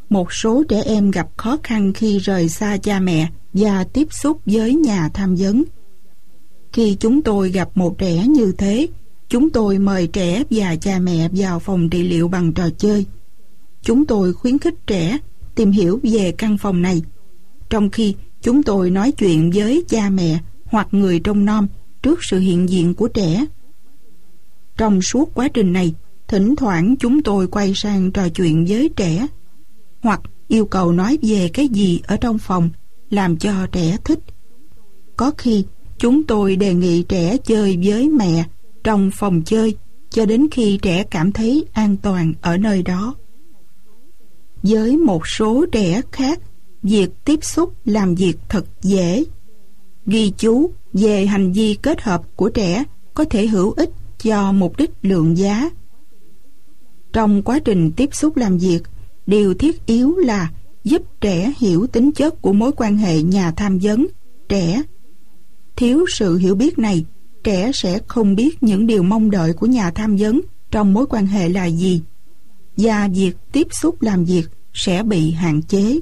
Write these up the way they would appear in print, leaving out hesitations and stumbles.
một số trẻ em gặp khó khăn khi rời xa cha mẹ và tiếp xúc với nhà tham vấn. Khi chúng tôi gặp một trẻ như thế, chúng tôi mời trẻ và cha mẹ vào phòng trị liệu bằng trò chơi. Chúng tôi khuyến khích trẻ tìm hiểu về căn phòng này, trong khi chúng tôi nói chuyện với cha mẹ hoặc người trông nom trước sự hiện diện của trẻ. Trong suốt quá trình này, thỉnh thoảng chúng tôi quay sang trò chuyện với trẻ, hoặc yêu cầu nói về cái gì ở trong phòng làm cho trẻ thích. Có khi chúng tôi đề nghị trẻ chơi với mẹ trong phòng chơi cho đến khi trẻ cảm thấy an toàn ở nơi đó. Với một số trẻ khác, việc tiếp xúc làm việc thật dễ. Ghi chú về hành vi kết hợp của trẻ có thể hữu ích cho mục đích lượng giá. Trong quá trình tiếp xúc làm việc, điều thiết yếu là giúp trẻ hiểu tính chất của mối quan hệ nhà tham vấn trẻ. Thiếu sự hiểu biết này, trẻ sẽ không biết những điều mong đợi của nhà tham vấn trong mối quan hệ là gì, và việc tiếp xúc làm việc sẽ bị hạn chế.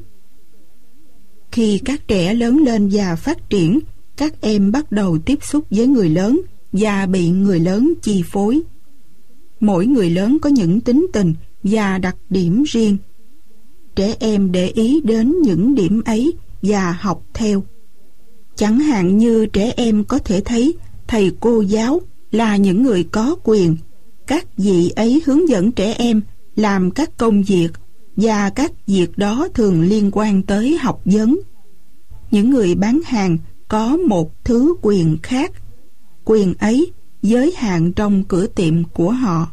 Khi các trẻ lớn lên và phát triển, các em bắt đầu tiếp xúc với người lớn và bị người lớn chi phối. Mỗi người lớn có những tính tình và đặc điểm riêng. Trẻ em để ý đến những điểm ấy và học theo. Chẳng hạn như trẻ em có thể thấy thầy cô giáo là những người có quyền. Các vị ấy hướng dẫn trẻ em làm các công việc, và các việc đó thường liên quan tới học vấn. Những người bán hàng có một thứ quyền khác. Quyền ấy giới hạn trong cửa tiệm của họ.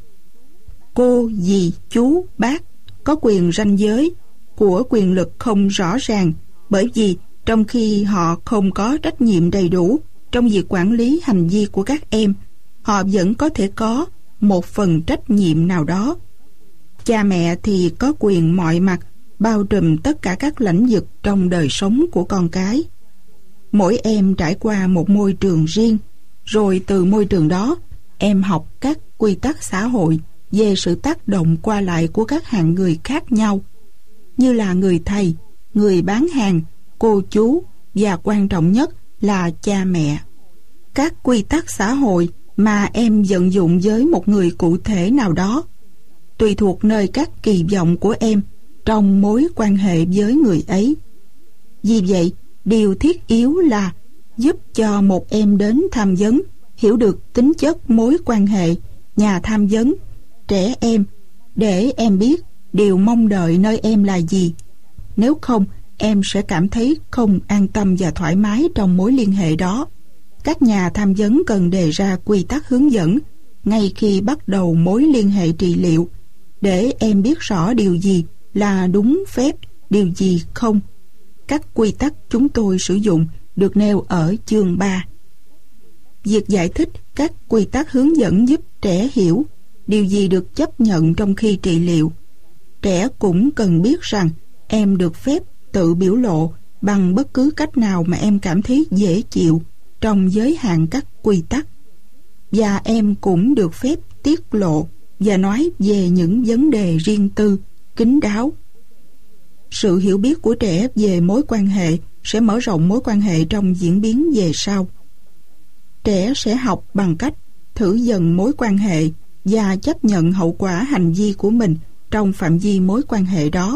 Cô, dì, chú, bác có quyền ranh giới của quyền lực không rõ ràng, bởi vì trong khi họ không có trách nhiệm đầy đủ trong việc quản lý hành vi của các em, họ vẫn có thể có một phần trách nhiệm nào đó. Cha mẹ thì có quyền mọi mặt, bao trùm tất cả các lĩnh vực trong đời sống của con cái. Mỗi em trải qua một môi trường riêng, rồi từ môi trường đó, em học các quy tắc xã hội về sự tác động qua lại của các hạng người khác nhau, như là người thầy, người bán hàng, cô chú, và quan trọng nhất là cha mẹ. Các quy tắc xã hội mà em vận dụng với một người cụ thể nào đó tùy thuộc nơi các kỳ vọng của em trong mối quan hệ với người ấy. Vì vậy, điều thiết yếu là giúp cho một em đến tham vấn hiểu được tính chất mối quan hệ nhà tham vấn trẻ em, để em biết điều mong đợi nơi em là gì. Nếu không, em sẽ cảm thấy không an tâm và thoải mái trong mối liên hệ đó. Các nhà tham vấn cần đề ra quy tắc hướng dẫn ngay khi bắt đầu mối liên hệ trị liệu, để em biết rõ điều gì là đúng phép, điều gì không. Các quy tắc chúng tôi sử dụng được nêu ở chương 3. Việc giải thích các quy tắc hướng dẫn giúp trẻ hiểu điều gì được chấp nhận trong khi trị liệu. Trẻ cũng cần biết rằng em được phép tự biểu lộ bằng bất cứ cách nào mà em cảm thấy dễ chịu trong giới hạn các quy tắc. Và em cũng được phép tiết lộ và nói về những vấn đề riêng tư, kín đáo. Sự hiểu biết của trẻ về mối quan hệ sẽ mở rộng mối quan hệ trong diễn biến về sau. Trẻ sẽ học bằng cách thử dần mối quan hệ và chấp nhận hậu quả hành vi của mình trong phạm vi mối quan hệ đó.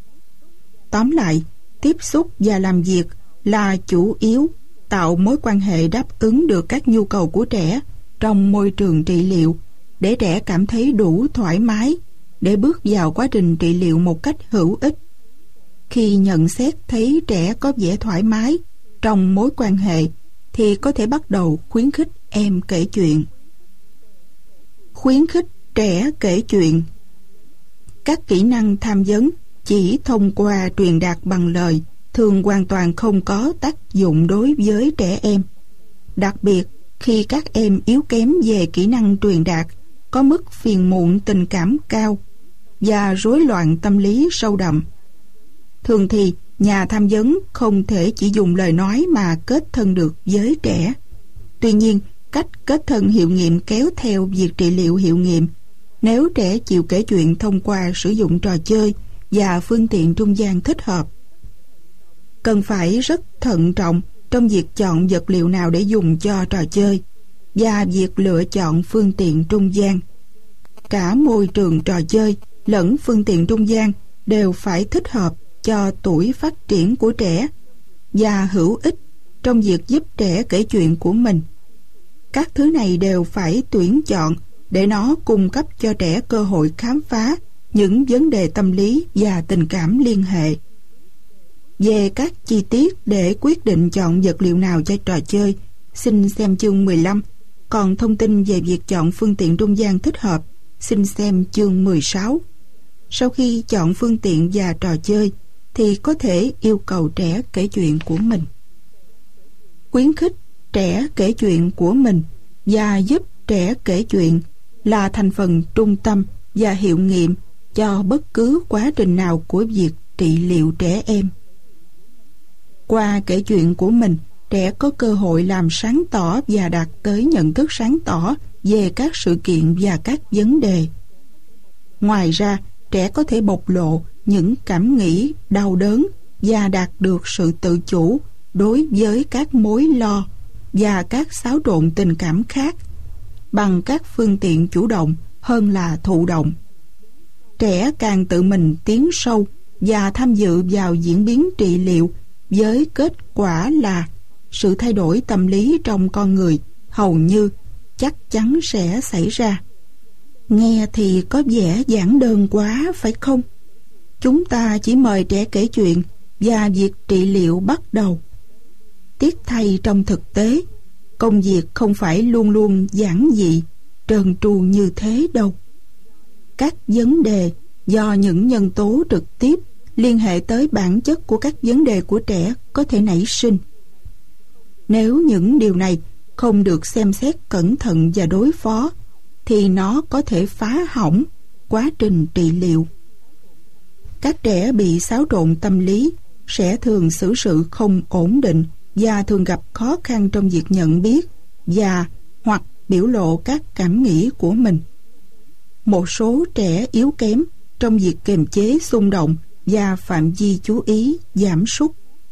Tóm lại, tiếp xúc và làm việc là chủ yếu tạo mối quan hệ đáp ứng được các nhu cầu của trẻ trong môi trường trị liệu, để trẻ cảm thấy đủ thoải mái để bước vào quá trình trị liệu một cách hữu ích. Khi nhận xét thấy trẻ có vẻ thoải mái trong mối quan hệ, thì có thể bắt đầu khuyến khích em kể chuyện. Khuyến khích trẻ kể chuyện. Các kỹ năng tham vấn chỉ thông qua truyền đạt bằng lời thường hoàn toàn không có tác dụng đối với trẻ em. Đặc biệt khi các em yếu kém về kỹ năng truyền đạt, có mức phiền muộn tình cảm cao và rối loạn tâm lý sâu đậm. Thường thì nhà tham vấn không thể chỉ dùng lời nói mà kết thân được với trẻ. Tuy nhiên, cách kết thân hiệu nghiệm kéo theo việc trị liệu hiệu nghiệm. Nếu trẻ chịu kể chuyện thông qua sử dụng trò chơi và phương tiện trung gian thích hợp. Cần phải rất thận trọng trong việc chọn vật liệu nào để dùng cho trò chơi và việc lựa chọn phương tiện trung gian. Cả môi trường trò chơi lẫn phương tiện trung gian đều phải thích hợp cho tuổi phát triển của trẻ và hữu ích trong việc giúp trẻ kể chuyện của mình. Các thứ này đều phải tuyển chọn để nó cung cấp cho trẻ cơ hội khám phá những vấn đề tâm lý và tình cảm liên hệ. Về các chi tiết để quyết định chọn vật liệu nào cho trò chơi, xin xem chương 15. Còn thông tin về việc chọn phương tiện trung gian thích hợp, xin xem chương 16. Sau khi chọn phương tiện và trò chơi, thì có thể yêu cầu trẻ kể chuyện của mình. Khuyến khích trẻ kể chuyện của mình và giúp trẻ kể chuyện là thành phần trung tâm và hiệu nghiệm cho bất cứ quá trình nào của việc trị liệu trẻ em. Qua kể chuyện của mình, trẻ có cơ hội làm sáng tỏ và đạt tới nhận thức sáng tỏ về các sự kiện và các vấn đề. Ngoài ra, trẻ có thể bộc lộ những cảm nghĩ đau đớn và đạt được sự tự chủ đối với các mối lo và các xáo trộn tình cảm khác bằng các phương tiện chủ động hơn là thụ động. Trẻ càng tự mình tiến sâu và tham dự vào diễn biến trị liệu với kết quả là sự thay đổi tâm lý trong con người hầu như chắc chắn sẽ xảy ra. Nghe thì có vẻ giản đơn quá phải không? Chúng ta chỉ mời trẻ kể chuyện và việc trị liệu bắt đầu. Tiếc thay trong thực tế, công việc không phải luôn luôn giản dị, trơn tru như thế đâu. Các vấn đề do những nhân tố trực tiếp liên hệ tới bản chất của các vấn đề của trẻ có thể nảy sinh. Nếu những điều này không được xem xét cẩn thận và đối phó, thì nó có thể phá hỏng quá trình trị liệu. Các trẻ bị xáo trộn tâm lý sẽ thường xử sự không ổn định và thường gặp khó khăn trong việc nhận biết và hoặc biểu lộ các cảm nghĩ của mình. Một số trẻ yếu kém trong việc kiềm chế xung động và phạm vi chú ý giảm sút.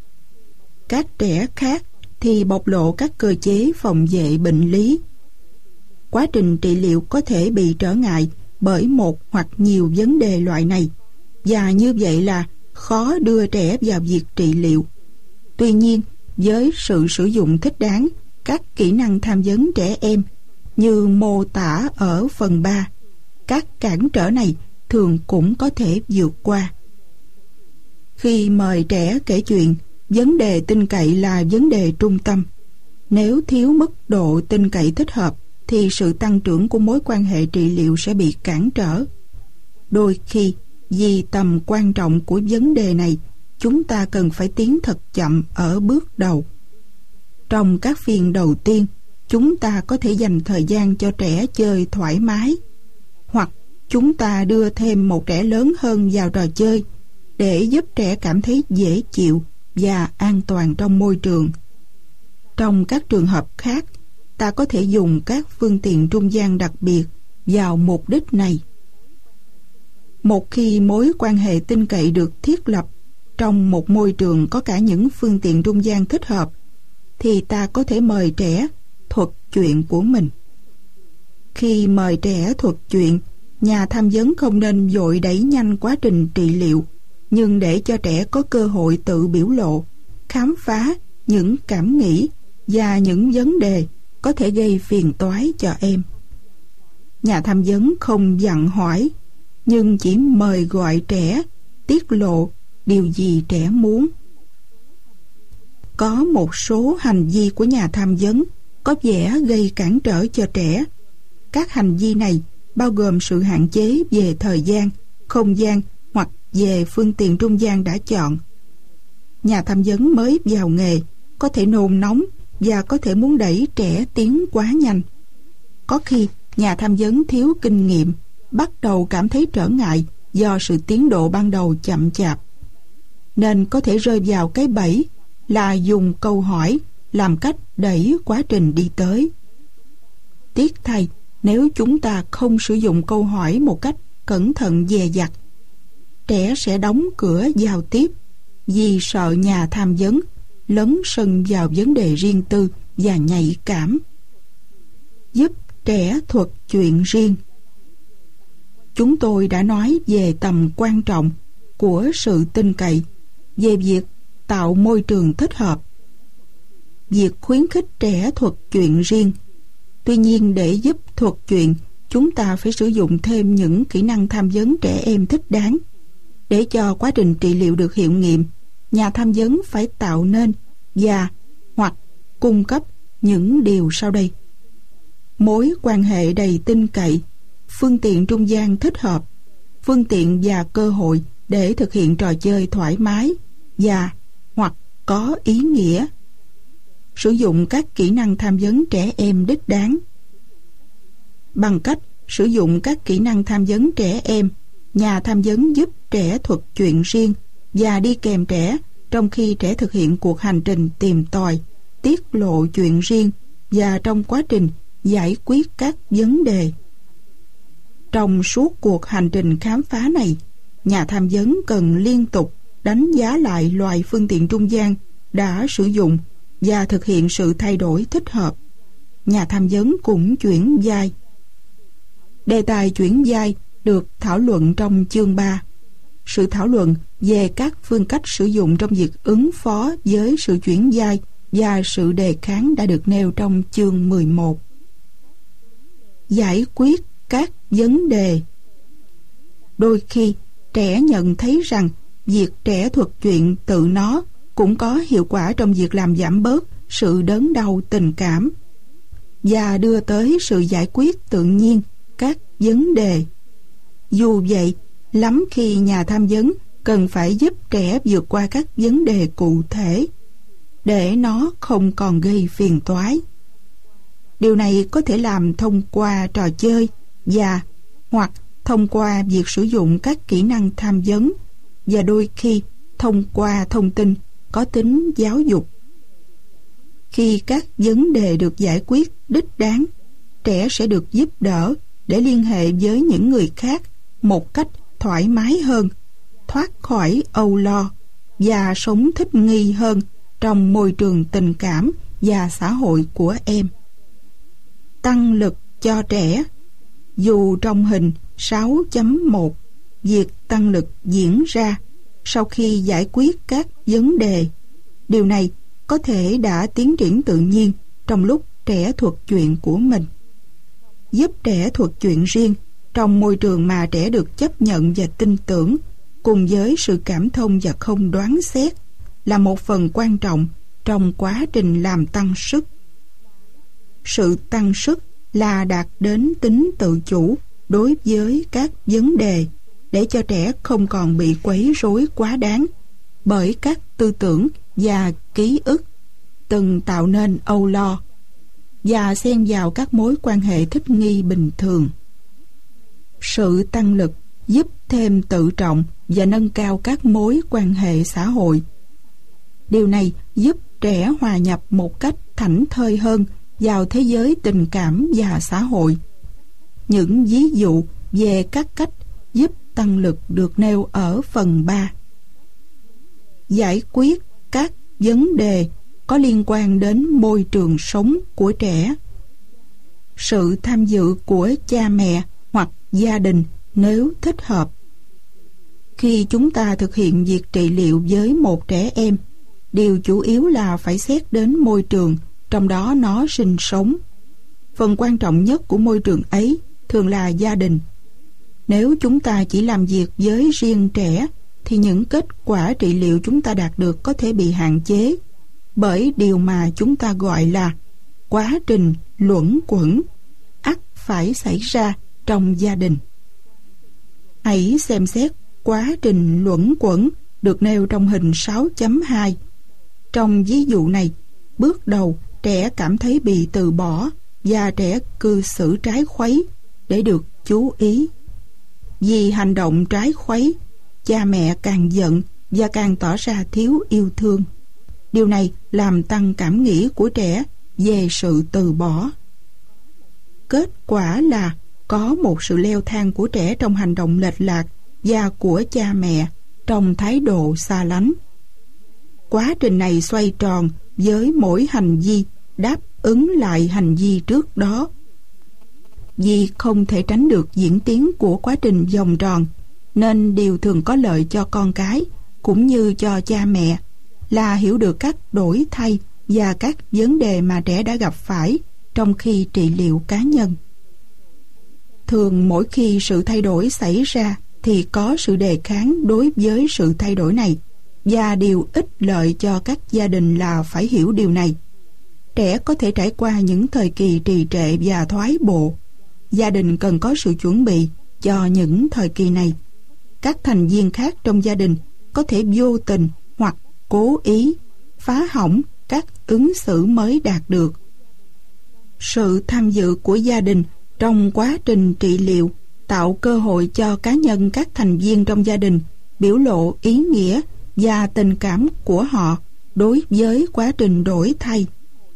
Các trẻ khác thì bộc lộ các cơ chế phòng vệ bệnh lý. Quá trình trị liệu có thể bị trở ngại bởi một hoặc nhiều vấn đề loại này, và như vậy là khó đưa trẻ vào việc trị liệu. Tuy nhiên, với sự sử dụng thích đáng các kỹ năng tham vấn trẻ em như mô tả ở phần 3, các cản trở này thường cũng có thể vượt qua. Khi mời trẻ kể chuyện, vấn đề tin cậy là vấn đề trung tâm. Nếu thiếu mức độ tin cậy thích hợp, thì sự tăng trưởng của mối quan hệ trị liệu sẽ bị cản trở. Đôi khi, vì tầm quan trọng của vấn đề này, chúng ta cần phải tiến thật chậm ở bước đầu. Trong các phiên đầu tiên, chúng ta có thể dành thời gian cho trẻ chơi thoải mái, hoặc chúng ta đưa thêm một trẻ lớn hơn vào trò chơi để giúp trẻ cảm thấy dễ chịu và an toàn trong môi trường. Trong các trường hợp khác, ta có thể dùng các phương tiện trung gian đặc biệt vào mục đích này. Một khi mối quan hệ tin cậy được thiết lập trong một môi trường có cả những phương tiện trung gian thích hợp, thì ta có thể mời trẻ thuật chuyện của mình. Khi mời trẻ thuật chuyện, nhà tham vấn không nên vội đẩy nhanh quá trình trị liệu, nhưng để cho trẻ có cơ hội tự biểu lộ, khám phá những cảm nghĩ và những vấn đề có thể gây phiền toái cho em. Nhà tham vấn không dặn hỏi, nhưng chỉ mời gọi trẻ tiết lộ điều gì trẻ muốn. Có một số hành vi của nhà tham vấn có vẻ gây cản trở cho trẻ. Các hành vi này bao gồm sự hạn chế về thời gian, không gian hoặc về phương tiện trung gian đã chọn. Nhà tham vấn mới vào nghề có thể nôn nóng và có thể muốn đẩy trẻ tiến quá nhanh. Có khi nhà tham vấn thiếu kinh nghiệm, bắt đầu cảm thấy trở ngại do sự tiến độ ban đầu chậm chạp, nên có thể rơi vào cái bẫy là dùng câu hỏi làm cách đẩy quá trình đi tới. Tiếc thay, nếu chúng ta không sử dụng câu hỏi một cách cẩn thận dè dặt, trẻ sẽ đóng cửa giao tiếp vì sợ nhà tham vấn lấn sân vào vấn đề riêng tư và nhạy cảm. Giúp trẻ thuật chuyện riêng. Chúng tôi đã nói về tầm quan trọng của sự tin cậy, về việc tạo môi trường thích hợp, việc khuyến khích trẻ thuật chuyện riêng. Tuy nhiên, để giúp thuật chuyện, chúng ta phải sử dụng thêm những kỹ năng tham vấn trẻ em thích đáng. Để cho quá trình trị liệu được hiệu nghiệm, nhà tham vấn phải tạo nên và hoặc cung cấp những điều sau đây: mối quan hệ đầy tin cậy, phương tiện trung gian thích hợp, phương tiện và cơ hội để thực hiện trò chơi thoải mái và hoặc có ý nghĩa. Sử dụng các kỹ năng tham vấn trẻ em đích đáng. Bằng cách sử dụng các kỹ năng tham vấn trẻ em, nhà tham vấn giúp trẻ thuật chuyện riêng và đi kèm trẻ trong khi trẻ thực hiện cuộc hành trình tìm tòi, tiết lộ chuyện riêng và trong quá trình giải quyết các vấn đề. Trong suốt cuộc hành trình khám phá này, nhà tham vấn cần liên tục đánh giá lại loại phương tiện trung gian đã sử dụng và thực hiện sự thay đổi thích hợp. Nhà tham vấn cũng chuyển vai. Đề tài chuyển vai được thảo luận trong chương 3. Sự thảo luận về các phương cách sử dụng trong việc ứng phó với sự chuyển vai và sự đề kháng đã được nêu trong chương 11. Giải quyết các vấn đề. Đôi khi, trẻ nhận thấy rằng việc trẻ thuật chuyện tự nó cũng có hiệu quả trong việc làm giảm bớt sự đớn đau tình cảm và đưa tới sự giải quyết tự nhiên các vấn đề. Dù vậy, lắm khi nhà tham vấn cần phải giúp trẻ vượt qua các vấn đề cụ thể để nó không còn gây phiền toái. Điều này có thể làm thông qua trò chơi và hoặc thông qua việc sử dụng các kỹ năng tham vấn và đôi khi thông qua thông tin có tính giáo dục. Khi các vấn đề được giải quyết đích đáng, trẻ sẽ được giúp đỡ để liên hệ với những người khác một cách thoải mái hơn, thoát khỏi âu lo và sống thích nghi hơn trong môi trường tình cảm và xã hội của em. Tăng lực cho trẻ. Dù trong hình 6.1, việc tăng lực diễn ra sau khi giải quyết các vấn đề. Điều này có thể đã tiến triển tự nhiên trong lúc trẻ thuật chuyện của mình. Giúp trẻ thuật chuyện riêng trong môi trường mà trẻ được chấp nhận và tin tưởng, cùng với sự cảm thông và không đoán xét, là một phần quan trọng trong quá trình làm tăng sức. Sự tăng sức là đạt đến tính tự chủ đối với các vấn đề, để cho trẻ không còn bị quấy rối quá đáng bởi các tư tưởng và ký ức từng tạo nên âu lo và xen vào các mối quan hệ thích nghi bình thường. Sự tăng lực giúp thêm tự trọng và nâng cao các mối quan hệ xã hội. Điều này giúp trẻ hòa nhập một cách thảnh thơi hơn vào thế giới tình cảm và xã hội. Những ví dụ về các cách giúp tăng lực được nêu ở phần 3. Giải quyết các vấn đề có liên quan đến môi trường sống của trẻ. Sự tham dự của cha mẹ hoặc gia đình nếu thích hợp. Khi chúng ta thực hiện việc trị liệu với một trẻ em, điều chủ yếu là phải xét đến môi trường trong đó nó sinh sống. Phần quan trọng nhất của môi trường ấy thường là gia đình. Nếu chúng ta chỉ làm việc với riêng trẻ, thì những kết quả trị liệu chúng ta đạt được có thể bị hạn chế bởi điều mà chúng ta gọi là quá trình luẩn quẩn ắt phải xảy ra trong gia đình. Hãy xem xét quá trình luẩn quẩn được nêu trong hình 6.2. Trong ví dụ này, bước đầu trẻ cảm thấy bị từ bỏ và trẻ cư xử trái khuấy để được chú ý. Vì hành động trái khuấy, cha mẹ càng giận và càng tỏ ra thiếu yêu thương. Điều này làm tăng cảm nghĩ của trẻ về sự từ bỏ. Kết quả là có một sự leo thang của trẻ trong hành động lệch lạc và của cha mẹ trong thái độ xa lánh. Quá trình này xoay tròn với mỗi hành vi đáp ứng lại hành vi trước đó. Vì không thể tránh được diễn tiến của quá trình vòng tròn, nên điều thường có lợi cho con cái cũng như cho cha mẹ là hiểu được các đổi thay và các vấn đề mà trẻ đã gặp phải trong khi trị liệu cá nhân. Thường mỗi khi sự thay đổi xảy ra thì có sự đề kháng đối với sự thay đổi này, và điều ích lợi cho các gia đình là phải hiểu điều này. Trẻ có thể trải qua những thời kỳ trì trệ và thoái bộ. Gia đình cần có sự chuẩn bị cho những thời kỳ này. Các thành viên khác trong gia đình có thể vô tình hoặc cố ý phá hỏng các ứng xử mới đạt được. Sự tham dự của gia đình trong quá trình trị liệu tạo cơ hội cho cá nhân các thành viên trong gia đình biểu lộ ý nghĩa và tình cảm của họ đối với quá trình đổi thay.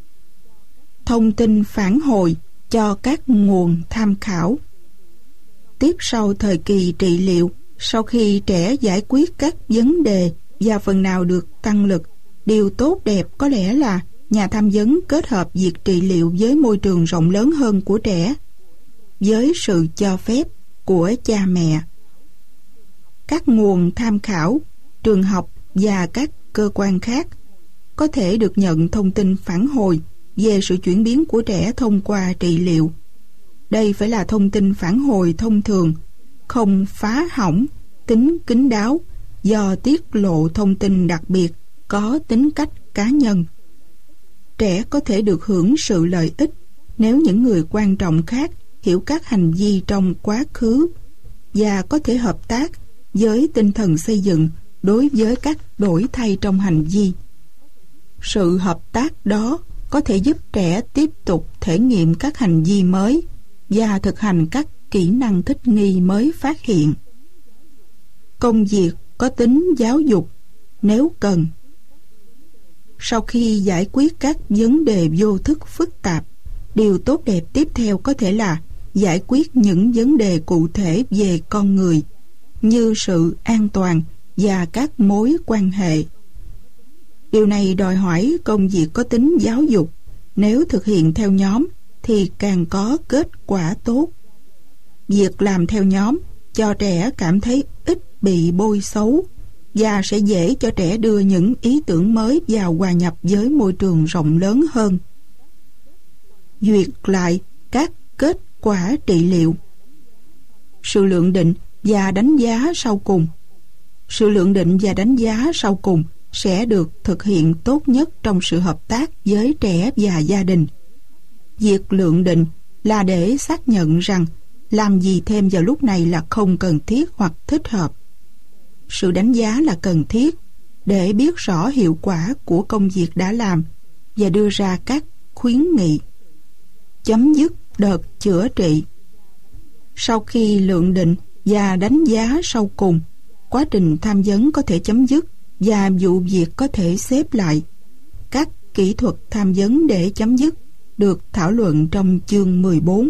Thông tin phản hồi cho các nguồn tham khảo. Tiếp sau thời kỳ trị liệu, sau khi trẻ giải quyết các vấn đề và phần nào được tăng lực, điều tốt đẹp có lẽ là nhà tham vấn kết hợp việc trị liệu với môi trường rộng lớn hơn của trẻ, với sự cho phép của cha mẹ. Các nguồn tham khảo, trường học và các cơ quan khác có thể được nhận thông tin phản hồi về sự chuyển biến của trẻ thông qua trị liệu. Đây phải là thông tin phản hồi thông thường, không phá hỏng tính kín đáo do tiết lộ thông tin đặc biệt có tính cách cá nhân. Trẻ có thể được hưởng sự lợi ích nếu những người quan trọng khác hiểu các hành vi trong quá khứ và có thể hợp tác với tinh thần xây dựng đối với các đổi thay trong hành vi. Sự hợp tác đó có thể giúp trẻ tiếp tục thể nghiệm các hành vi mới và thực hành các kỹ năng thích nghi mới phát hiện. Công việc có tính giáo dục nếu cần. Sau khi giải quyết các vấn đề vô thức phức tạp, điều tốt đẹp tiếp theo có thể là giải quyết những vấn đề cụ thể về con người, như sự an toàn và các mối quan hệ. Điều này đòi hỏi công việc có tính giáo dục. Nếu thực hiện theo nhóm thì càng có kết quả tốt. Việc làm theo nhóm cho trẻ cảm thấy ít bị bôi xấu và sẽ dễ cho trẻ đưa những ý tưởng mới vào hòa nhập với môi trường rộng lớn hơn. Duyệt lại các kết quả trị liệu. Sự lượng định và đánh giá sau cùng. Sự lượng định và đánh giá sau cùng sẽ được thực hiện tốt nhất trong sự hợp tác với trẻ và gia đình. Việc lượng định là để xác nhận rằng làm gì thêm vào lúc này là không cần thiết hoặc thích hợp. Sự đánh giá là cần thiết để biết rõ hiệu quả của công việc đã làm và đưa ra các khuyến nghị. Chấm dứt đợt chữa trị. Sau khi lượng định và đánh giá sau cùng, quá trình tham vấn có thể chấm dứt và vụ việc có thể xếp lại. Các kỹ thuật tham vấn để chấm dứt được thảo luận trong chương 14.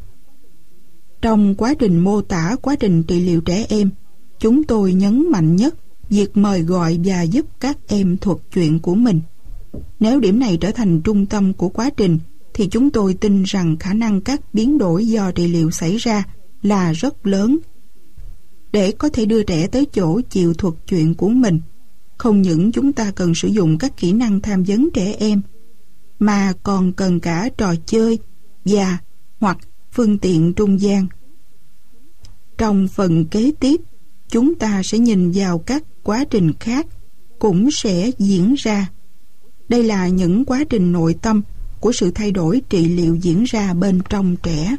Trong quá trình mô tả quá trình trị liệu trẻ em, chúng tôi nhấn mạnh nhất việc mời gọi và giúp các em thuật chuyện của mình. Nếu điểm này trở thành trung tâm của quá trình, thì chúng tôi tin rằng khả năng các biến đổi do trị liệu xảy ra là rất lớn. Để có thể đưa trẻ tới chỗ chịu thuật chuyện của mình, không những chúng ta cần sử dụng các kỹ năng tham vấn trẻ em, mà còn cần cả trò chơi và hoặc phương tiện trung gian. Trong phần kế tiếp, chúng ta sẽ nhìn vào các quá trình khác cũng sẽ diễn ra. Đây là những quá trình nội tâm của sự thay đổi trị liệu diễn ra bên trong trẻ.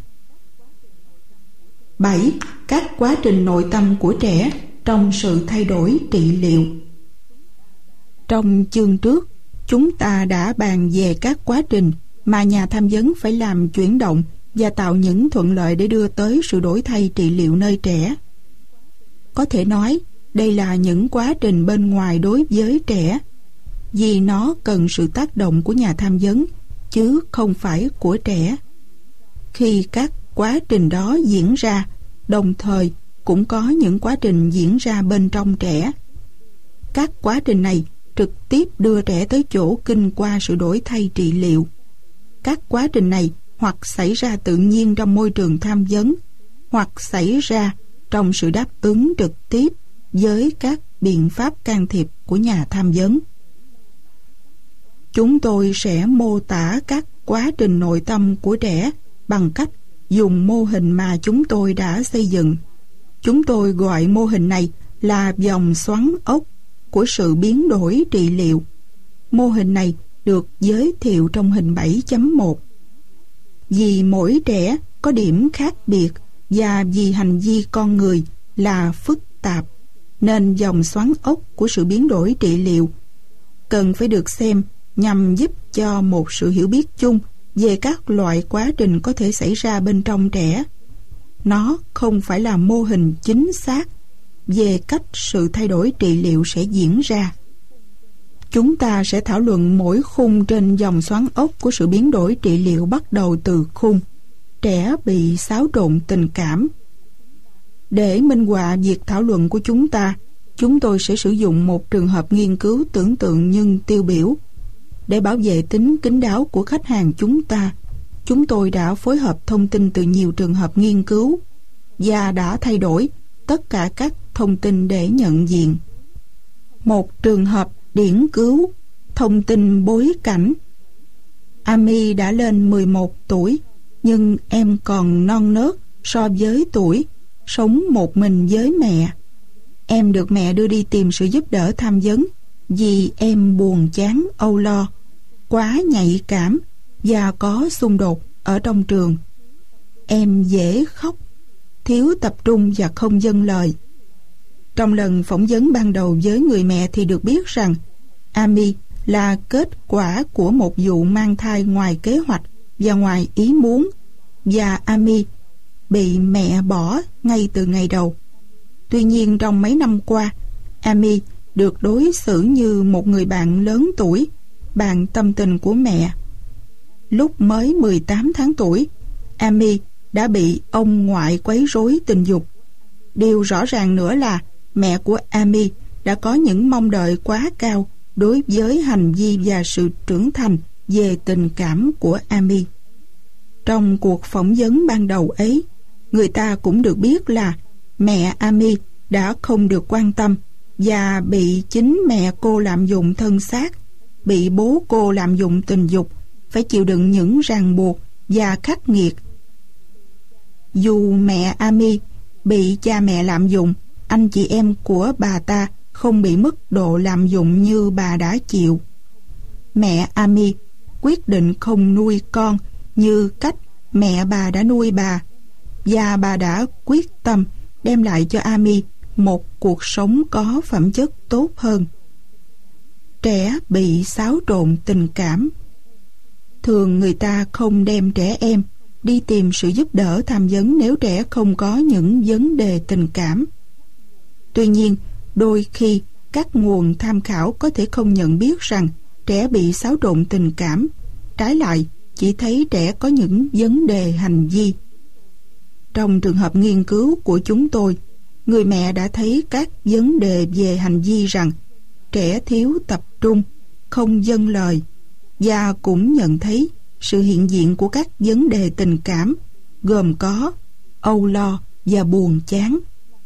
7. Các quá trình nội tâm của trẻ trong sự thay đổi trị liệu. Trong chương trước, chúng ta đã bàn về các quá trình mà nhà tham vấn phải làm chuyển động và tạo những thuận lợi để đưa tới sự đổi thay trị liệu nơi trẻ. Có thể nói, đây là những quá trình bên ngoài đối với trẻ, vì nó cần sự tác động của nhà tham vấn, chứ không phải của trẻ. Khi các quá trình đó diễn ra, đồng thời cũng có những quá trình diễn ra bên trong trẻ. Các quá trình này trực tiếp đưa trẻ tới chỗ kinh qua sự đổi thay trị liệu. Các quá trình này hoặc xảy ra tự nhiên trong môi trường tham vấn, hoặc xảy ra trong sự đáp ứng trực tiếp với các biện pháp can thiệp của nhà tham vấn. Chúng tôi sẽ mô tả các quá trình nội tâm của trẻ bằng cách dùng mô hình mà chúng tôi đã xây dựng. Chúng tôi gọi mô hình này là vòng xoắn ốc của sự biến đổi trị liệu. Mô hình này được giới thiệu trong hình 7.1. Vì mỗi trẻ có điểm khác biệt và vì hành vi con người là phức tạp, nên vòng xoắn ốc của sự biến đổi trị liệu cần phải được xem nhằm giúp cho một sự hiểu biết chung về các loại quá trình có thể xảy ra bên trong trẻ. Nó không phải là mô hình chính xác về cách sự thay đổi trị liệu sẽ diễn ra. Chúng ta sẽ thảo luận mỗi khung trên vòng xoắn ốc của sự biến đổi trị liệu, bắt đầu từ khung trẻ bị xáo trộn tình cảm. Để minh họa việc thảo luận của chúng tôi sẽ sử dụng một trường hợp nghiên cứu tưởng tượng nhưng tiêu biểu. Để bảo vệ tính kín đáo của khách hàng chúng tôi đã phối hợp thông tin từ nhiều trường hợp nghiên cứu và đã thay đổi tất cả các thông tin để nhận diện. Một trường hợp điển cứu, thông tin bối cảnh. Amy đã lên 11 tuổi, nhưng em còn non nớt so với tuổi, sống một mình với mẹ. Em được mẹ đưa đi tìm sự giúp đỡ tham vấn vì em buồn chán, âu lo, quá nhạy cảm và có xung đột ở trong trường. Em dễ khóc, thiếu tập trung và không vâng lời. Trong lần phỏng vấn ban đầu với người mẹ thì được biết rằng Amy là kết quả của một vụ mang thai ngoài kế hoạch và ngoài ý muốn, và Amy bị mẹ bỏ ngay từ ngày đầu. Tuy nhiên trong mấy năm qua, Amy được đối xử như một người bạn lớn tuổi, bạn tâm tình của mẹ. Lúc mới 18 tháng tuổi, Amy đã bị ông ngoại quấy rối tình dục. Điều rõ ràng nữa là mẹ của Amy đã có những mong đợi quá cao đối với hành vi và sự trưởng thành về tình cảm của Amy. Trong cuộc phỏng vấn ban đầu ấy, người ta cũng được biết là mẹ Amy đã không được quan tâm và bị chính mẹ cô lạm dụng thân xác, bị bố cô lạm dụng tình dục, phải chịu đựng những ràng buộc và khắc nghiệt. Dù mẹ Amy bị cha mẹ lạm dụng, anh chị em của bà ta không bị mức độ lạm dụng như bà đã chịu. Mẹ Amy quyết định không nuôi con như cách mẹ bà đã nuôi bà, và bà đã quyết tâm đem lại cho Amy một cuộc sống có phẩm chất tốt hơn. Trẻ bị xáo trộn tình cảm. Thường người ta không đem trẻ em đi tìm sự giúp đỡ tham vấn nếu trẻ không có những vấn đề tình cảm. Tuy nhiên, đôi khi các nguồn tham khảo có thể không nhận biết rằng trẻ bị xáo trộn tình cảm, trái lại chỉ thấy trẻ có những vấn đề hành vi. Trong trường hợp nghiên cứu của chúng tôi, người mẹ đã thấy các vấn đề về hành vi rằng trẻ thiếu tập trung, không vâng lời, và cũng nhận thấy sự hiện diện của các vấn đề tình cảm gồm có âu lo và buồn chán.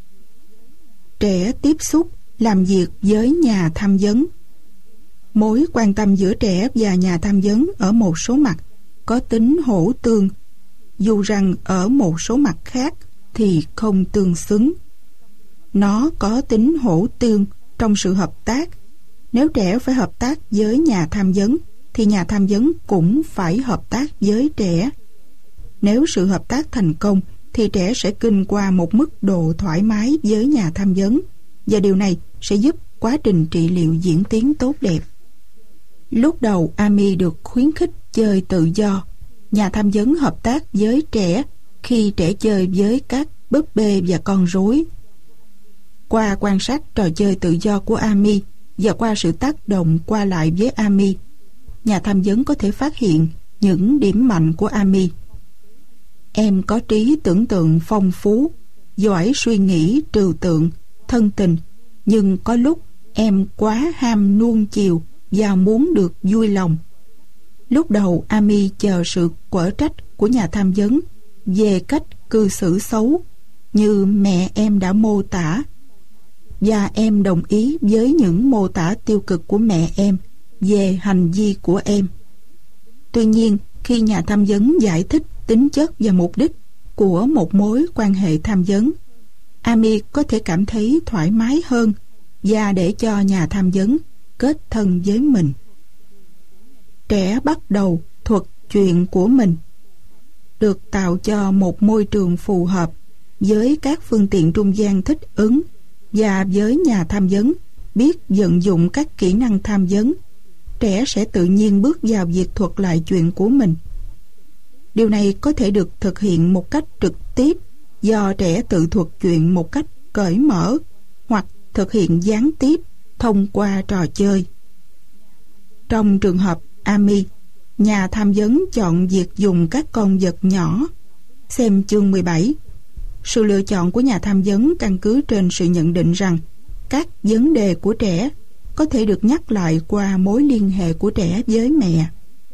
Trẻ tiếp xúc làm việc với nhà tham vấn. Mối quan tâm giữa trẻ và nhà tham vấn ở một số mặt có tính hỗ tương, dù rằng ở một số mặt khác thì không tương xứng. Nó có tính hỗ tương trong sự hợp tác. Nếu trẻ phải hợp tác với nhà tham vấn thì nhà tham vấn cũng phải hợp tác với trẻ. Nếu sự hợp tác thành công thì trẻ sẽ kinh qua một mức độ thoải mái với nhà tham vấn, và điều này sẽ giúp quá trình trị liệu diễn tiến tốt đẹp. Lúc đầu Amy được khuyến khích chơi tự do. Nhà tham vấn hợp tác với trẻ khi trẻ chơi với các búp bê và con rối. Qua quan sát trò chơi tự do của Amy và qua sự tác động qua lại với Amy, nhà tham vấn có thể phát hiện những điểm mạnh của Amy. Em có trí tưởng tượng phong phú giỏi suy nghĩ trừu tượng, thân tình, nhưng có lúc em quá ham nuông chiều và muốn được vui lòng. Lúc đầu Amy chờ sự quở trách của nhà tham vấn về cách cư xử xấu như mẹ em đã mô tả, và em đồng ý với những mô tả tiêu cực của mẹ em về hành vi của em. Tuy nhiên, khi nhà tham vấn giải thích tính chất và mục đích của một mối quan hệ tham vấn, Amy có thể cảm thấy thoải mái hơn và để cho nhà tham vấn kết thân với mình. Trẻ bắt đầu thuật chuyện của mình, được tạo cho một môi trường phù hợp với các phương tiện trung gian thích ứng, và với nhà tham vấn biết vận dụng các kỹ năng tham vấn, trẻ sẽ tự nhiên bước vào việc thuật lại chuyện của mình. Điều này có thể được thực hiện một cách trực tiếp do trẻ tự thuật chuyện một cách cởi mở, hoặc thực hiện gián tiếp thông qua trò chơi. Trong trường hợp Amy, nhà tham vấn chọn việc dùng các con vật nhỏ. Xem chương 17. Sự lựa chọn của nhà tham vấn căn cứ trên sự nhận định rằng các vấn đề của trẻ có thể được nhắc lại qua mối liên hệ của trẻ với mẹ.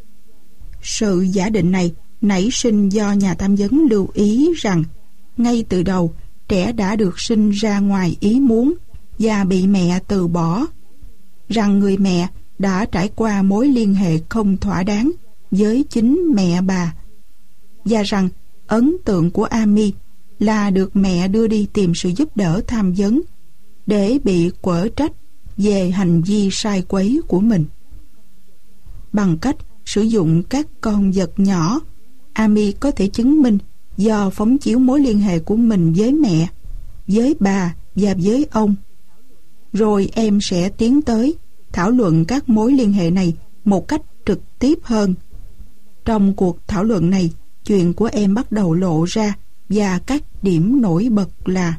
Sự giả định này nảy sinh do nhà tham vấn lưu ý rằng ngay từ đầu trẻ đã được sinh ra ngoài ý muốn và bị mẹ từ bỏ, rằng người mẹ đã trải qua mối liên hệ không thỏa đáng với chính mẹ bà, và rằng ấn tượng của Amy là được mẹ đưa đi tìm sự giúp đỡ tham vấn để bị quở trách về hành vi sai quấy của mình. Bằng cách sử dụng các con vật nhỏ, Amy có thể chứng minh do phóng chiếu mối liên hệ của mình với mẹ, với bà và với ông. Rồi em sẽ tiến tới thảo luận các mối liên hệ này một cách trực tiếp hơn. Trong cuộc thảo luận này, chuyện của em bắt đầu lộ ra, và các điểm nổi bật là: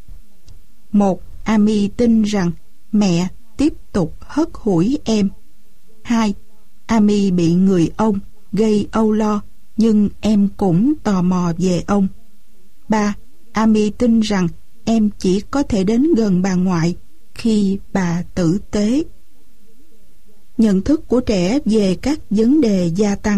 1. Amy tin rằng mẹ tiếp tục hất hủi em. 2. Amy bị người ông gây âu lo, nhưng em cũng tò mò về ông. 3. Amy tin rằng em chỉ có thể đến gần bà ngoại khi bà tử tế. Nhận thức của trẻ về các vấn đề gia tăng.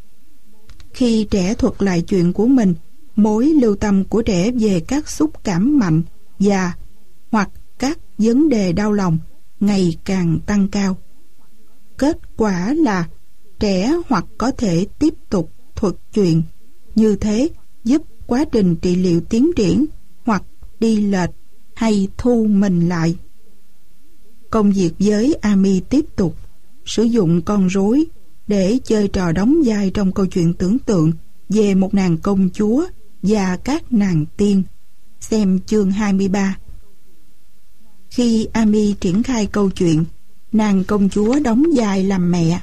Khi trẻ thuật lại chuyện của mình, mối lưu tâm của trẻ về các xúc cảm mạnh và hoặc các vấn đề đau lòng ngày càng tăng cao. Kết quả là trẻ hoặc có thể tiếp tục thuật chuyện, như thế giúp quá trình trị liệu tiến triển, hoặc đi lệch hay thu mình lại. Công việc với Amy tiếp tục sử dụng con rối để chơi trò đóng vai trong câu chuyện tưởng tượng về một nàng công chúa và các nàng tiên. Xem chương 23. Khi Amy triển khai câu chuyện, nàng công chúa đóng vai làm mẹ.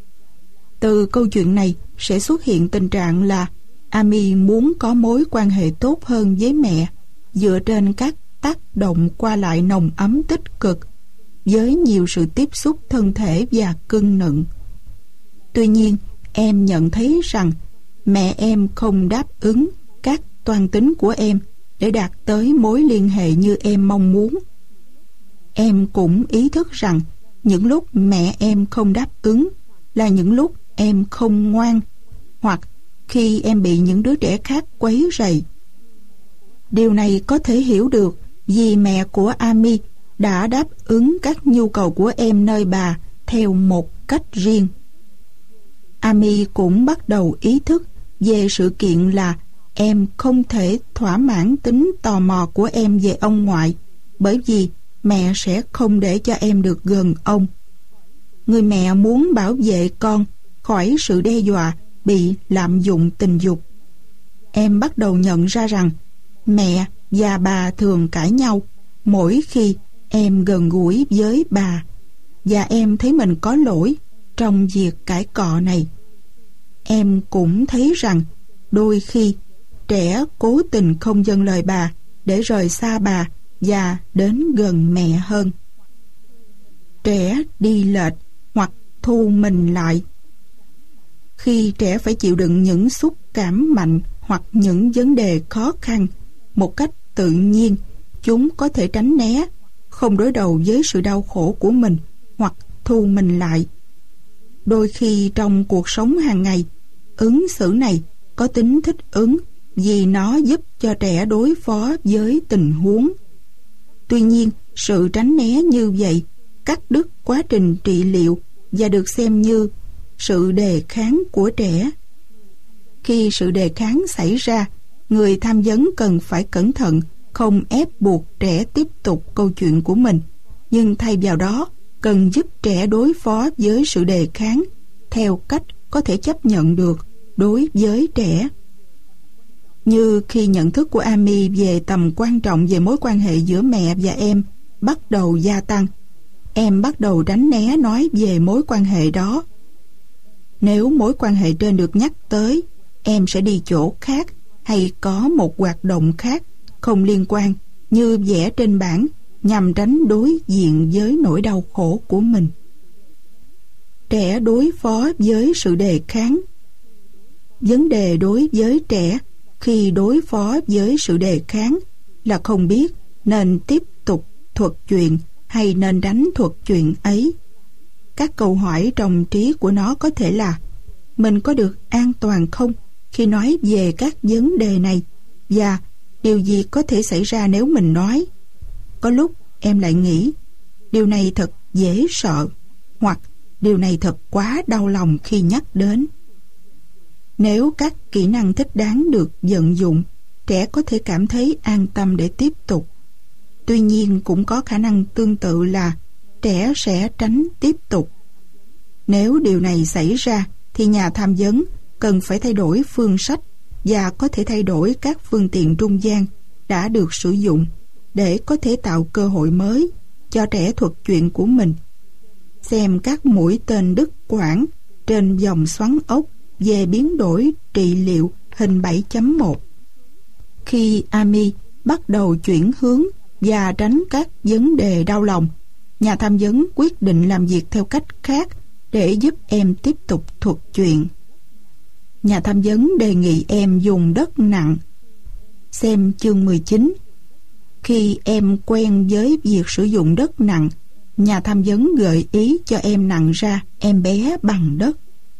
Từ câu chuyện này sẽ xuất hiện tình trạng là Amy muốn có mối quan hệ tốt hơn với mẹ dựa trên các tác động qua lại nồng ấm tích cực với nhiều sự tiếp xúc thân thể và cưng nựng. Tuy nhiên, em nhận thấy rằng mẹ em không đáp ứng các toan tính của em để đạt tới mối liên hệ như em mong muốn. Em cũng ý thức rằng những lúc mẹ em không đáp ứng là những lúc em không ngoan, hoặc khi em bị những đứa trẻ khác quấy rầy. Điều này có thể hiểu được vì mẹ của Amy đã đáp ứng các nhu cầu của em nơi bà theo một cách riêng. Amy cũng bắt đầu ý thức về sự kiện là em không thể thỏa mãn tính tò mò của em về ông ngoại, bởi vì mẹ sẽ không để cho em được gần ông. Người mẹ muốn bảo vệ con khỏi sự đe dọa bị lạm dụng tình dục. Em bắt đầu nhận ra rằng mẹ và bà thường cãi nhau mỗi khi em gần gũi với bà, và em thấy mình có lỗi trong việc cãi cọ này. Em cũng thấy rằng đôi khi trẻ cố tình không vâng lời bà để rời xa bà và đến gần mẹ hơn. Trẻ đi lệch hoặc thu mình lại. Khi trẻ phải chịu đựng những xúc cảm mạnh hoặc những vấn đề khó khăn một cách tự nhiên, chúng có thể tránh né, không đối đầu với sự đau khổ của mình hoặc thu mình lại. Đôi khi trong cuộc sống hàng ngày, ứng xử này có tính thích ứng vì nó giúp cho trẻ đối phó với tình huống. Tuy nhiên, sự tránh né như vậy cắt đứt quá trình trị liệu và được xem như sự đề kháng của trẻ. Khi sự đề kháng xảy ra, người tham vấn cần phải cẩn thận, không ép buộc trẻ tiếp tục câu chuyện của mình, nhưng thay vào đó cần giúp trẻ đối phó với sự đề kháng theo cách có thể chấp nhận được đối với trẻ. Như khi nhận thức của Amy về tầm quan trọng về mối quan hệ giữa mẹ và em bắt đầu gia tăng, em bắt đầu tránh né nói về mối quan hệ đó. Nếu mối quan hệ trên được nhắc tới, em sẽ đi chỗ khác hay có một hoạt động khác không liên quan như vẽ trên bảng nhằm tránh đối diện với nỗi đau khổ của mình. Trẻ đối phó với sự đề kháng. Vấn đề đối với trẻ khi đối phó với sự đề kháng là không biết nên tiếp tục thuật chuyện hay nên đánh thuật chuyện ấy. Các câu hỏi trong trí của nó có thể là: mình có được an toàn không khi nói về các vấn đề này, và điều gì có thể xảy ra nếu mình nói? Có lúc em lại nghĩ điều này thật dễ sợ, hoặc điều này thật quá đau lòng khi nhắc đến. Nếu các kỹ năng thích đáng được vận dụng, trẻ có thể cảm thấy an tâm để tiếp tục. Tuy nhiên cũng có khả năng tương tự là trẻ sẽ tránh tiếp tục. Nếu điều này xảy ra thì nhà tham vấn cần phải thay đổi phương sách và có thể thay đổi các phương tiện trung gian đã được sử dụng để có thể tạo cơ hội mới cho trẻ thuật chuyện của mình. Xem các mũi tên đứt quãng trên vòng xoắn ốc về biến đổi trị liệu hình 7.1. Khi Amy bắt đầu chuyển hướng và tránh các vấn đề đau lòng, nhà tham vấn quyết định làm việc theo cách khác để giúp em tiếp tục thuật chuyện. Nhà tham vấn đề nghị em dùng đất nặng. Xem chương 19. Khi em quen với việc sử dụng đất nặng, nhà tham vấn gợi ý cho em nặng ra em bé bằng đất.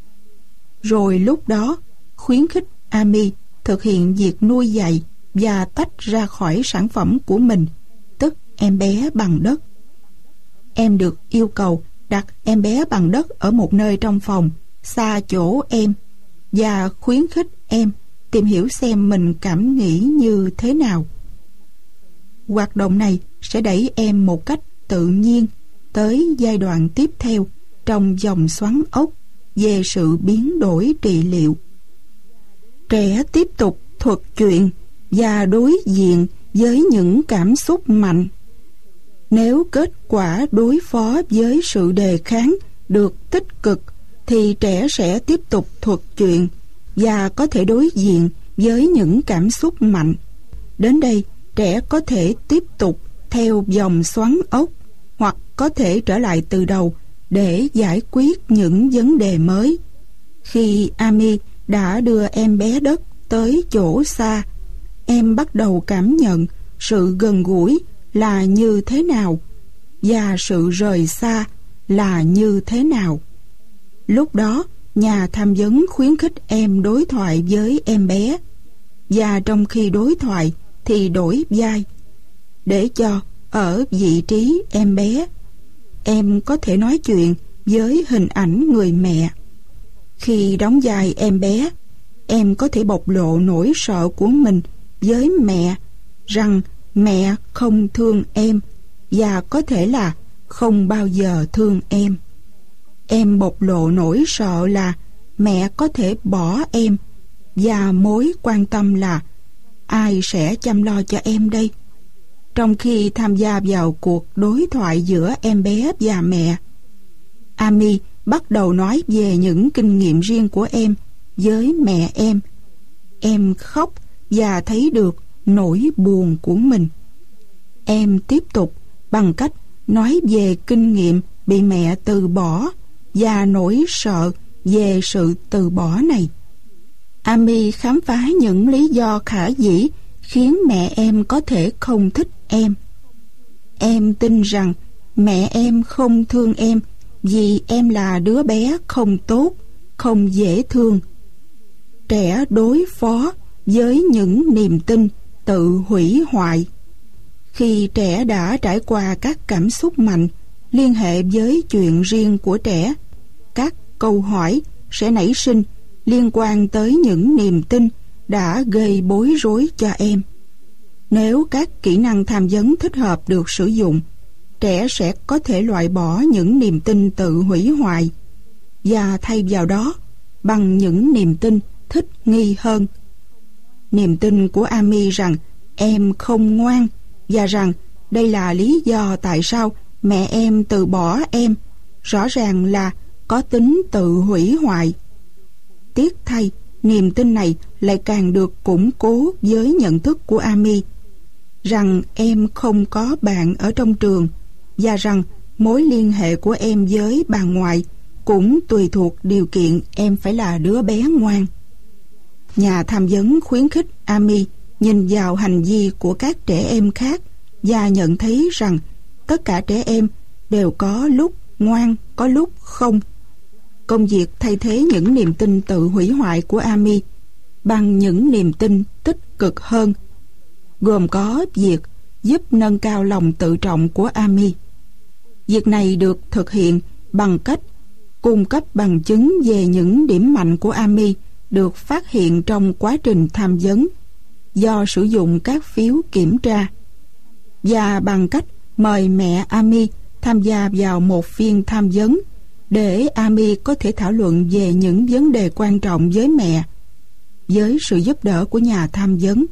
Rồi lúc đó, khuyến khích Amy thực hiện việc nuôi dạy và tách ra khỏi sản phẩm của mình, tức em bé bằng đất. Em được yêu cầu đặt em bé bằng đất ở một nơi trong phòng, xa chỗ em, và khuyến khích em tìm hiểu xem mình cảm nghĩ như thế nào. Hoạt động này sẽ đẩy em một cách tự nhiên tới giai đoạn tiếp theo trong vòng xoắn ốc về sự biến đổi trị liệu. Trẻ tiếp tục thuật chuyện và đối diện với những cảm xúc mạnh. Nếu kết quả đối phó với sự đề kháng được tích cực thì trẻ sẽ tiếp tục thuật chuyện và có thể đối diện với những cảm xúc mạnh. Đến đây, trẻ có thể tiếp tục theo vòng xoắn ốc hoặc có thể trở lại từ đầu để giải quyết những vấn đề mới. Khi Amy đã đưa em bé đất tới chỗ xa, em bắt đầu cảm nhận sự gần gũi là như thế nào và sự rời xa là như thế nào. Lúc đó, nhà tham vấn khuyến khích em đối thoại với em bé, và trong khi đối thoại thì đổi vai, để cho ở vị trí em bé, em có thể nói chuyện với hình ảnh người mẹ. Khi đóng vai em bé, em có thể bộc lộ nỗi sợ của mình với mẹ, rằng mẹ không thương em và có thể là không bao giờ thương em. Em bộc lộ nỗi sợ là mẹ có thể bỏ em, và mối quan tâm là ai sẽ chăm lo cho em đây. Trong khi tham gia vào cuộc đối thoại giữa em bé và mẹ, Amy bắt đầu nói về những kinh nghiệm riêng của em với mẹ em. Em khóc và thấy được nỗi buồn của mình. Em tiếp tục bằng cách nói về kinh nghiệm bị mẹ từ bỏ và nỗi sợ về sự từ bỏ này. Amy khám phá những lý do khả dĩ khiến mẹ em có thể không thích em. Em tin rằng mẹ em không thương em vì em là đứa bé không tốt, không dễ thương. Trẻ đối phó với những niềm tin tự hủy hoại. Khi trẻ đã trải qua các cảm xúc mạnh liên hệ với chuyện riêng của trẻ, các câu hỏi sẽ nảy sinh liên quan tới những niềm tin đã gây bối rối cho em. Nếu các kỹ năng tham vấn thích hợp được sử dụng, trẻ sẽ có thể loại bỏ những niềm tin tự hủy hoại và thay vào đó bằng những niềm tin thích nghi hơn. Niềm tin của Amy rằng em không ngoan và rằng đây là lý do tại sao mẹ em từ bỏ em rõ ràng là có tính tự hủy hoại. Tiếc thay, niềm tin này lại càng được củng cố với nhận thức của Amy rằng em không có bạn ở trong trường và rằng mối liên hệ của em với bà ngoại cũng tùy thuộc điều kiện em phải là đứa bé ngoan. Nhà tham vấn khuyến khích Amy nhìn vào hành vi của các trẻ em khác và nhận thấy rằng tất cả trẻ em đều có lúc ngoan, có lúc không. Công việc thay thế những niềm tin tự hủy hoại của Amy bằng những niềm tin tích cực hơn, gồm có việc giúp nâng cao lòng tự trọng của Amy. Việc này được thực hiện bằng cách cung cấp bằng chứng về những điểm mạnh của Amy được phát hiện trong quá trình tham vấn do sử dụng các phiếu kiểm tra, và bằng cách mời mẹ Amy tham gia vào một phiên tham vấn để Amy có thể thảo luận về những vấn đề quan trọng với mẹ với sự giúp đỡ của nhà tham vấn.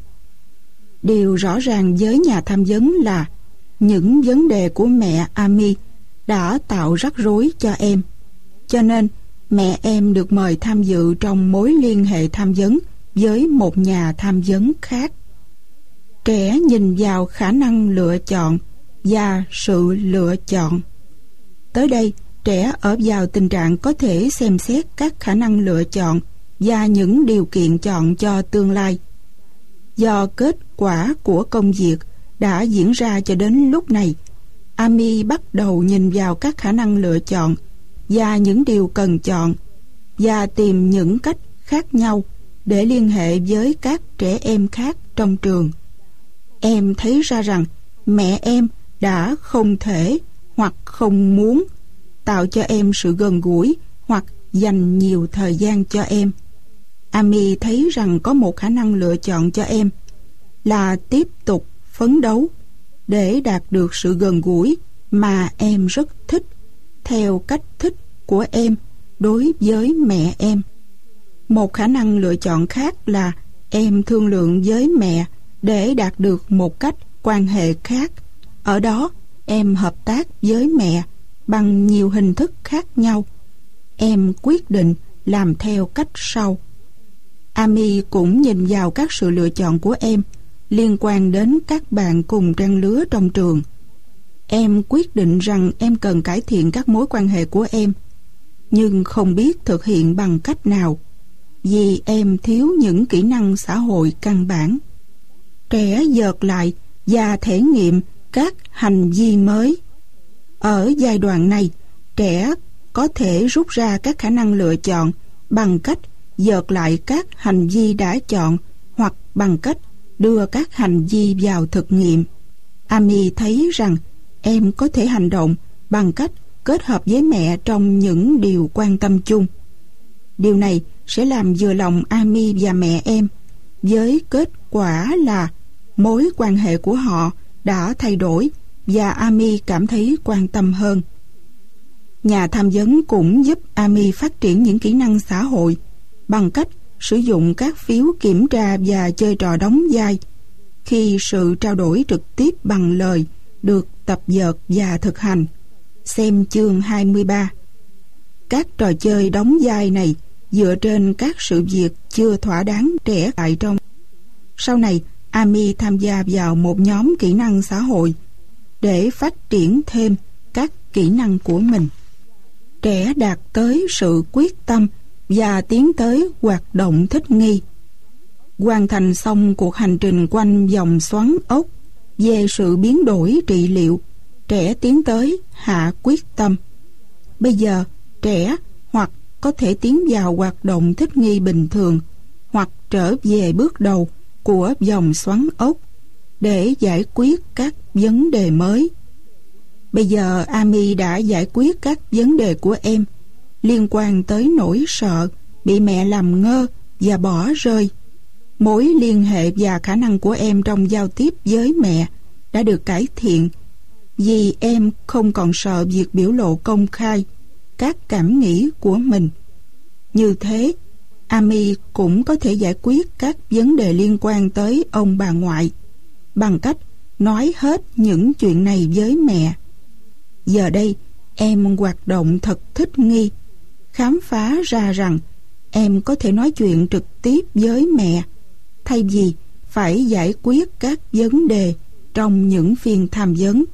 Điều rõ ràng với nhà tham vấn là những vấn đề của mẹ Amy đã tạo rắc rối cho em, cho nên mẹ em được mời tham dự trong mối liên hệ tham vấn với một nhà tham vấn khác. Trẻ nhìn vào khả năng lựa chọn và sự lựa chọn. Tới đây, trẻ ở vào tình trạng có thể xem xét các khả năng lựa chọn và những điều kiện chọn cho tương lai. Do kết quả của công việc đã diễn ra cho đến lúc này, Amy bắt đầu nhìn vào các khả năng lựa chọn và những điều cần chọn và tìm những cách khác nhau để liên hệ với các trẻ em khác trong trường. Em thấy ra rằng mẹ em đã không thể hoặc không muốn tạo cho em sự gần gũi hoặc dành nhiều thời gian cho em. Amy thấy rằng có một khả năng lựa chọn cho em là tiếp tục phấn đấu để đạt được sự gần gũi mà em rất thích theo cách thích của em đối với mẹ em. Một khả năng lựa chọn khác là em thương lượng với mẹ để đạt được một cách quan hệ khác. Ở đó, em hợp tác với mẹ bằng nhiều hình thức khác nhau. Em quyết định làm theo cách sau. Amy cũng nhìn vào các sự lựa chọn của em liên quan đến các bạn cùng trang lứa trong trường. Em quyết định rằng em cần cải thiện các mối quan hệ của em, nhưng không biết thực hiện bằng cách nào, vì em thiếu những kỹ năng xã hội căn bản. Trẻ dợt lại và thể nghiệm các hành vi mới. Ở giai đoạn này, trẻ có thể rút ra các khả năng lựa chọn bằng cách dợt lại các hành vi đã chọn hoặc bằng cách đưa các hành vi vào thực nghiệm. Amy thấy rằng em có thể hành động bằng cách kết hợp với mẹ trong những điều quan tâm chung. Điều này sẽ làm vừa lòng Amy và mẹ em, với kết quả là mối quan hệ của họ đã thay đổi và Amy cảm thấy quan tâm hơn. Nhà tham vấn cũng giúp Amy phát triển những kỹ năng xã hội bằng cách sử dụng các phiếu kiểm tra và chơi trò đóng vai khi sự trao đổi trực tiếp bằng lời được tập dượt và thực hành. Xem chương 23. Các trò chơi đóng vai này dựa trên các sự việc chưa thỏa đáng trẻ tại trong. Sau này, Amy tham gia vào một nhóm kỹ năng xã hội để phát triển thêm các kỹ năng của mình. Trẻ đạt tới sự quyết tâm và tiến tới hoạt động thích nghi. hoàn thành xong cuộc hành trình quanh vòng xoắn ốc về sự biến đổi trị liệu, trẻ tiến tới hạ quyết tâm. Bây giờ trẻ hoặc có thể tiến vào hoạt động thích nghi bình thường, hoặc trở về bước đầu của vòng xoắn ốc để giải quyết các vấn đề mới. Bây giờ Amy đã giải quyết các vấn đề của em liên quan tới nỗi sợ bị mẹ làm ngơ và bỏ rơi. Mối liên hệ và khả năng của em trong giao tiếp với mẹ đã được cải thiện vì em không còn sợ việc biểu lộ công khai các cảm nghĩ của mình. Như thế, Amy cũng có thể giải quyết các vấn đề liên quan tới ông bà ngoại bằng cách nói hết những chuyện này với mẹ. Giờ đây, em hoạt động thật thích nghi, khám phá ra rằng em có thể nói chuyện trực tiếp với mẹ thay vì phải giải quyết các vấn đề trong những phiên tham vấn.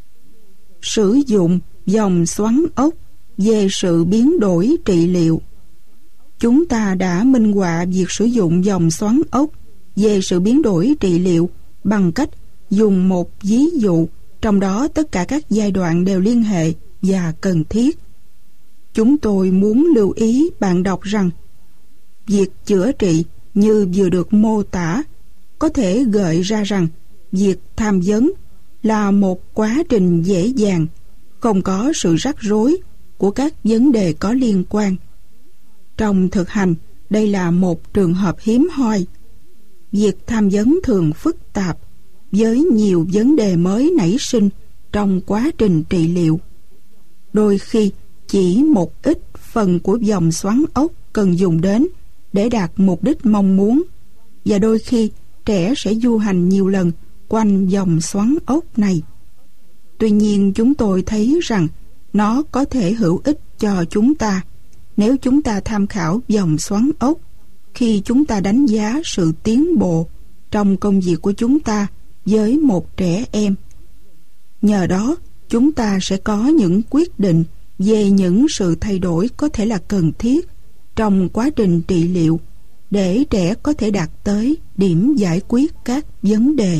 Sử dụng vòng xoắn ốc về sự biến đổi trị liệu. Chúng ta đã minh họa việc sử dụng vòng xoắn ốc về sự biến đổi trị liệu bằng cách dùng một ví dụ trong đó tất cả các giai đoạn đều liên hệ và cần thiết. Chúng tôi muốn lưu ý bạn đọc rằng việc chữa trị như vừa được mô tả có thể gợi ra rằng việc tham vấn là một quá trình dễ dàng, không có sự rắc rối của các vấn đề có liên quan. Trong thực hành, đây là một trường hợp hiếm hoi. Việc tham vấn thường phức tạp với nhiều vấn đề mới nảy sinh trong quá trình trị liệu. Đôi khi chỉ một ít phần của vòng xoắn ốc cần dùng đến để đạt mục đích mong muốn, và đôi khi trẻ sẽ du hành nhiều lần quanh vòng xoắn ốc này. Tuy nhiên, chúng tôi thấy rằng nó có thể hữu ích cho chúng ta nếu chúng ta tham khảo vòng xoắn ốc khi chúng ta đánh giá sự tiến bộ trong công việc của chúng ta với một trẻ em. Nhờ đó, chúng ta sẽ có những quyết định về những sự thay đổi có thể là cần thiết trong quá trình trị liệu để trẻ có thể đạt tới điểm giải quyết các vấn đề.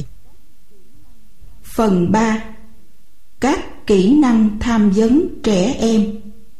Phần 3. Các kỹ năng tham vấn trẻ em.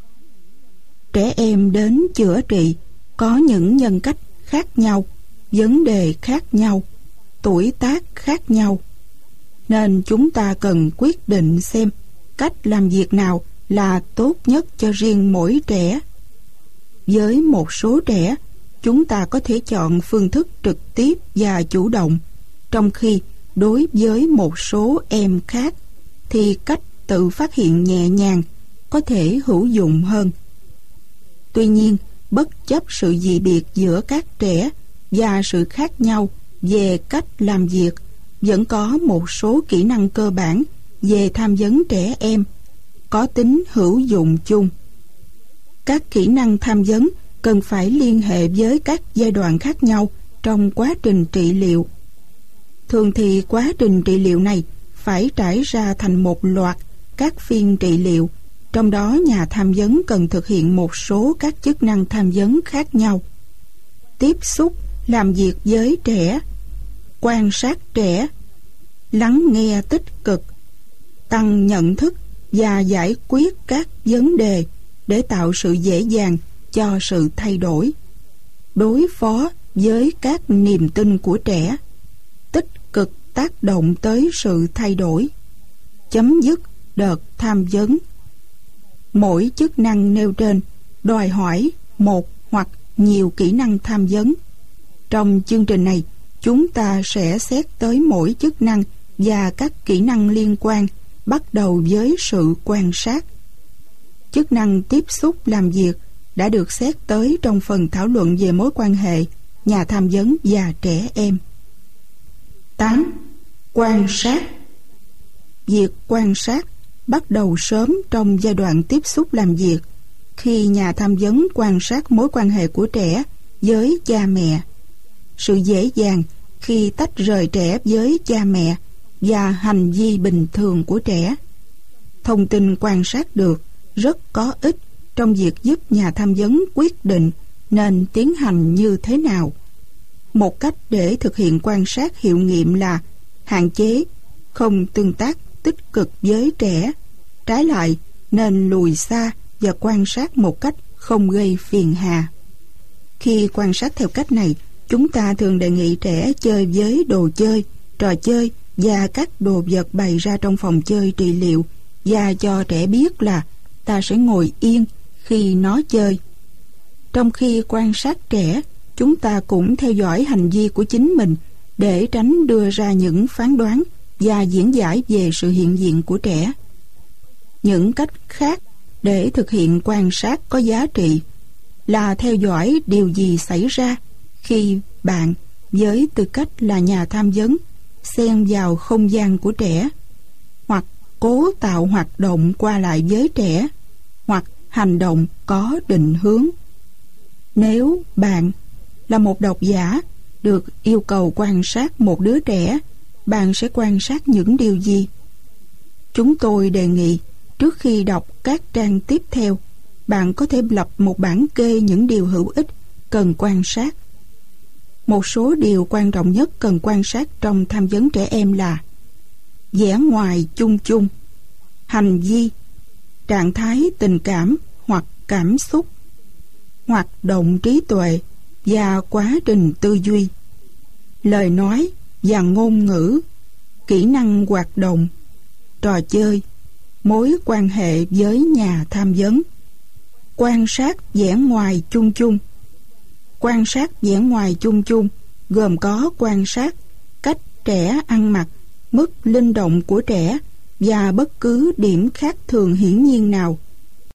Trẻ em đến chữa trị có những nhân cách khác nhau, vấn đề khác nhau, tuổi tác khác nhau, nên chúng ta cần quyết định xem cách làm việc nào là tốt nhất cho riêng mỗi trẻ. Với một số trẻ, chúng ta có thể chọn phương thức trực tiếp và chủ động, trong khi đối với một số em khác thì cách tự phát hiện nhẹ nhàng có thể hữu dụng hơn. Tuy nhiên, bất chấp sự dị biệt giữa các trẻ và sự khác nhau về cách làm việc, vẫn có một số kỹ năng cơ bản về tham vấn trẻ em có tính hữu dụng chung. Các kỹ năng tham vấn cần phải liên hệ với các giai đoạn khác nhau trong quá trình trị liệu. Thường thì quá trình trị liệu này phải trải ra thành một loạt các phiên trị liệu, trong đó nhà tham vấn cần thực hiện một số các chức năng tham vấn khác nhau: tiếp xúc, làm việc với trẻ, quan sát trẻ, lắng nghe tích cực, tăng nhận thức và giải quyết các vấn đề để tạo sự dễ dàng cho sự thay đổi, đối phó với các niềm tin của trẻ, tích cực tác động tới sự thay đổi, chấm dứt đợt tham vấn. Mỗi chức năng nêu trên đòi hỏi một hoặc nhiều kỹ năng tham vấn. Trong chương trình này, chúng ta sẽ xét tới mỗi chức năng và các kỹ năng liên quan, bắt đầu với sự quan sát. Chức năng tiếp xúc làm việc đã được xét tới trong phần thảo luận về mối quan hệ nhà tham vấn và trẻ em. 8. Quan sát. Việc quan sát bắt đầu sớm trong giai đoạn tiếp xúc làm việc, khi nhà tham vấn quan sát mối quan hệ của trẻ với cha mẹ, sự dễ dàng khi tách rời trẻ với cha mẹ và hành vi bình thường của trẻ. Thông tin quan sát được rất có ích trong việc giúp nhà tham vấn quyết định nên tiến hành như thế nào. Một cách để thực hiện quan sát hiệu nghiệm là hạn chế, không tương tác tích cực với trẻ. Trái lại, nên lùi xa và quan sát một cách không gây phiền hà. Khi quan sát theo cách này, chúng ta thường đề nghị trẻ chơi với đồ chơi, trò chơi và các đồ vật bày ra trong phòng chơi trị liệu, và cho trẻ biết là ta sẽ ngồi yên khi nó chơi. Trong khi quan sát trẻ, chúng ta cũng theo dõi hành vi của chính mình để tránh đưa ra những phán đoán và diễn giải về sự hiện diện của trẻ. Những cách khác để thực hiện quan sát có giá trị là theo dõi điều gì xảy ra khi bạn, với tư cách là nhà tham vấn, xen vào không gian của trẻ, hoặc cố tạo hoạt động qua lại với trẻ, hoặc hành động có định hướng. Nếu bạn là một độc giả được yêu cầu quan sát một đứa trẻ, bạn sẽ quan sát những điều gì? Chúng tôi đề nghị trước khi đọc các trang tiếp theo, bạn có thể lập một bảng kê những điều hữu ích cần quan sát. Một số điều quan trọng nhất cần quan sát trong tham vấn trẻ em là vẻ ngoài chung chung, hành vi, trạng thái tình cảm hoặc cảm xúc, hoạt động trí tuệ và quá trình tư duy, lời nói và ngôn ngữ, kỹ năng hoạt động, trò chơi, mối quan hệ với nhà tham vấn. Quan sát vẻ ngoài chung chung. Quan sát vẻ ngoài chung chung gồm có quan sát cách trẻ ăn mặc, mức linh động của trẻ và bất cứ điểm khác thường hiển nhiên nào